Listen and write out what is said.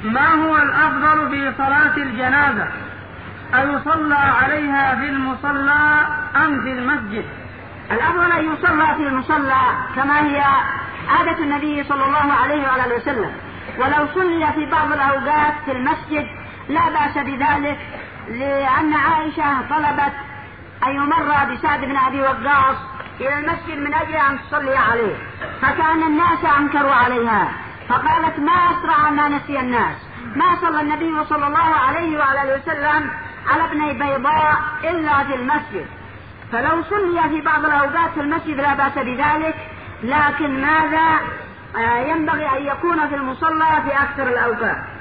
ما هو الأفضل في صلاة الجنازة؟ أيصلى عليها في المصلى أم في المسجد؟ الأفضل أن يصلى في المصلى كما هي عادة النبي صلى الله عليه وآله وسلم، ولو صلي في بعض الأوقات في المسجد لا بأس بذلك، لأن عائشة طلبت أن يمر بسعد بن أبي وقاص إلى المسجد من أجل أن تصلي عليه، فكان الناس أنكروا عليها، فقالت ما أسرع ما نسي الناس، ما صلى النبي صلى الله عليه وآله وسلم على ابني بيضاء إلا في المسجد، فلو صلي في بعض الأوقات في المسجد لا بأس بذلك، لكن ماذا ينبغي أن يكون في المصلى في أكثر الأوقات.